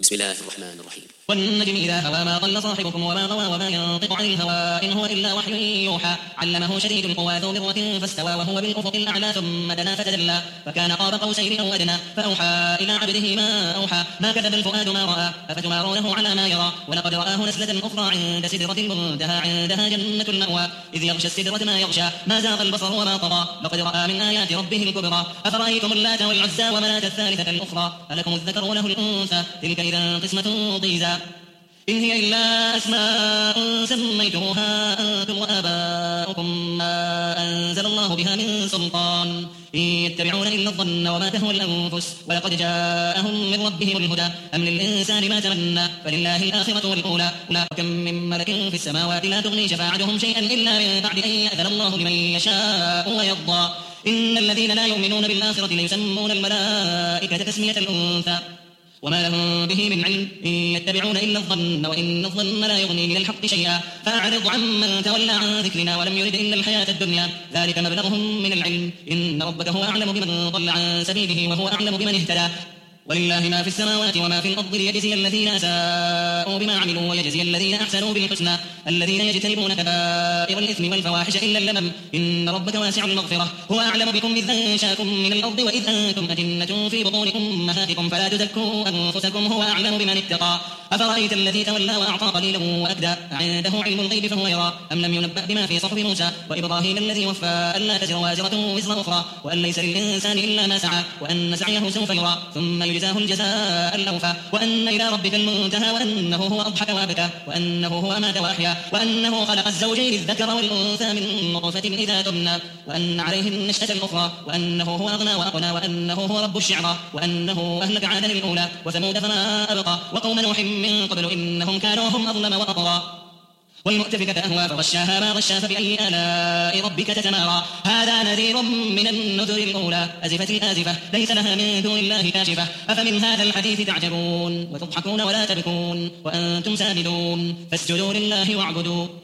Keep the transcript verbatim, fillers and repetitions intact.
بسم الله الرحمن الرحيم. والنجم إذا هوى ما ضل صاحبكم وما غوى وما ينطق عن الهوى إن هو إلا وحي يوحى علمه شديد القوى ذو مرة فاستوى وهو بالأفق الأعلى ثم دنا فتدلى فكان قاب قوسين أو أدنى فأوحى إلى عبده ما أوحى ما كذب الفؤاد ما رأى أفتمارونه على ما يرى ولقد رآه نزلة أخرى عند سدرة المنتهى عندها جنة المأوى إذ يغشى السدرة ما يغشى ما زاغ البصر وما طغى لقد رأى من آيات ربه الكبرى أفرأيتم اللات والعزى ومناة الثالثة الأخرى ألكم الذكر وله الأنثى تلك إذا قسمة ضيزى إن هي إلا أسماء سميتموها أنتم وآباؤكم ما أنزل الله بها من سلطان إن يتبعون إلا الظن وما تهوى الأنفس ولقد جاءهم من ربهم الهدى أم للإنسان ما تمنى فلله الآخرة والأولى وكم من ملك في السماوات لا تغني شفاعتهم شيئا إلا من بعد أن يأذن الله لمن يشاء ويرضى إن الذين لا يؤمنون بالآخرة ليسمون الملائكة تسمية الأنثى وما لهم به من علم إن يتبعون إلا الظن وإن الظن لا يغني من الحق شيئا فأعرض عمن تولى عن ذكرنا ولم يرد إلا الحياة الدنيا ذلك مبلغهم من العلم إن ربك هو أعلم بمن ضل عن سبيله وهو أعلم بمن اهتدى ولله ما في السماوات وما في الأرض ليجزي الذين أساءوا بما عملوا ويجزي الذين أحسنوا بالحسنى الذين يجتنبون كبائر الإثم والفواحش إلا اللمم إن ربك واسع المغفرة هو أعلم بكم إذ أنشاكم من الأرض وإذ أنتم أجنة في بطون أمهاتكم فلا تزكوا أنفسكم هو أعلم بمن اتقى أفرأيت الذي تولى وأعطى قليلا وأكدى عنده علم الغيب فهو يرى أم لم ينبأ بما في صحف موسى وإبراهيم الذي وفى ألا تزر وازرة وزر أخرى وأن ليس للإنسان إلا ما سعى وأن سعيه سوف يرى ثم يجزاه الجزاء الأوفى وأن إلى ربك المنتهى وأنه هو أضحك وأبكى وأنه هو أمات وأحيا وأنه خلق الزوجين الذكر والأنثى من نطفة إذا تمنى وأن عليه النشأة الأخرى وأنه هو أغنى وأقنى وأنه هو رب الشعرى وأنه أهلك عادا الأولى وثمود فما أبقى وقوم نوح من قبل إنهم كانوا هم أظلم وأطغى والمؤتفكة أهوى فغشاها ما غشا فبأي آلاء ربك تتمارى هذا نذير من النذر الأولى أزفت الآزفة ليس لها من دون الله كاشفة أفمن هذا الحديث تعجبون وتضحكون ولا تبكون وأنتم سامدون فاسجدوا لله واعبدوا